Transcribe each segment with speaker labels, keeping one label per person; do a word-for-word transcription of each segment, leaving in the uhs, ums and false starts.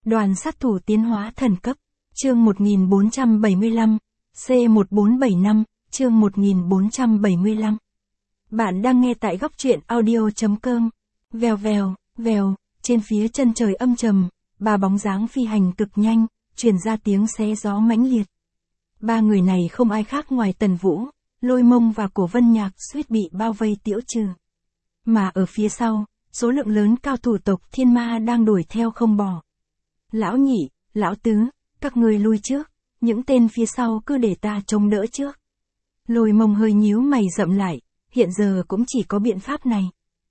Speaker 1: Đoàn sát thủ tiến hóa thần cấp, chương một nghìn bốn trăm bảy mươi lăm, C một bốn bảy năm, chương một nghìn bốn trăm bảy mươi lăm. Bạn đang nghe tại góc truyện audio chấm com. Vèo vèo, vèo, trên phía chân trời âm trầm, ba bóng dáng phi hành cực nhanh, truyền ra tiếng xé gió mãnh liệt. Ba người này không ai khác ngoài Tần Vũ, Lôi Mông và Cổ Vân Nhạc suýt bị bao vây tiễu trừ. Mà ở phía sau, số lượng lớn cao thủ tộc Thiên Ma đang đuổi theo không bỏ. Lão Nhị, Lão Tứ, các người lui trước, những tên phía sau cứ để ta chống đỡ trước. Lôi Mông hơi nhíu mày rậm lại, hiện giờ cũng chỉ có biện pháp này.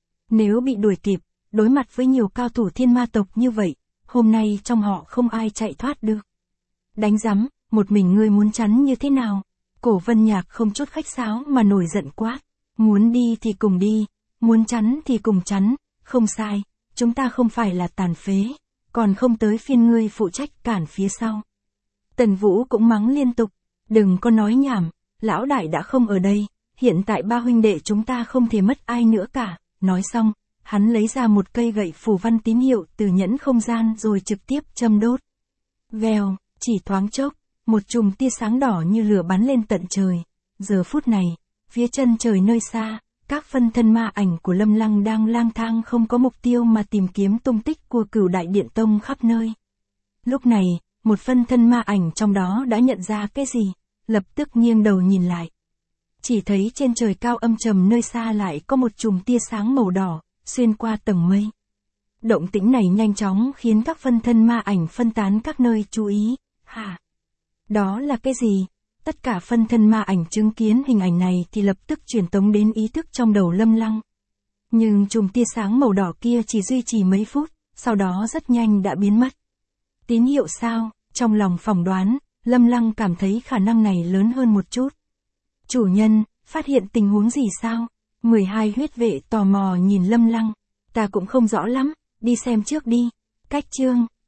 Speaker 1: Nếu bị đuổi kịp, đối mặt với nhiều cao thủ Thiên Ma tộc như vậy, hôm nay trong họ không ai chạy thoát được. Đánh rắm, một mình ngươi muốn chắn như thế nào? Cổ Vân Nhạc không chút khách sáo mà nổi giận quát. Muốn đi thì cùng đi, muốn chắn thì cùng chắn, không sai, chúng ta không phải là tàn phế, còn không tới phiên ngươi phụ trách cản phía sau. Tần Vũ cũng mắng liên tục, đừng có nói nhảm, lão đại đã không ở đây, hiện tại ba huynh đệ chúng ta không thể mất ai nữa cả. Nói xong, hắn lấy ra một cây gậy phù văn tín hiệu từ nhẫn không gian rồi trực tiếp châm đốt. Vèo, chỉ thoáng chốc, một chùm tia sáng đỏ như lửa bắn lên tận trời. Giờ phút này, phía chân trời nơi xa, các phân thân ma ảnh của Lâm Lăng đang lang thang không có mục tiêu mà tìm kiếm tung tích của Cửu Đại Điện Tông khắp nơi. Lúc này, một phân thân ma ảnh trong đó đã nhận ra cái gì, lập tức nghiêng đầu nhìn lại. Chỉ thấy trên trời cao âm trầm nơi xa lại có một chùm tia sáng màu đỏ, xuyên qua tầng mây. Động tĩnh này nhanh chóng khiến các phân thân ma ảnh phân tán các nơi chú ý. Hả? Đó là cái gì? Tất cả phân thân ma ảnh chứng kiến hình ảnh này thì lập tức truyền tống đến ý thức trong đầu Lâm Lăng. Nhưng chùm tia sáng màu đỏ kia chỉ duy trì mấy phút, sau đó rất nhanh đã biến mất. Tín hiệu sao? Trong lòng phỏng đoán, Lâm Lăng cảm thấy khả năng này lớn hơn một chút. Chủ nhân, phát hiện tình huống gì sao? mười hai huyết vệ tò mò nhìn Lâm Lăng. Ta cũng không rõ lắm, đi xem trước đi. Cách chương.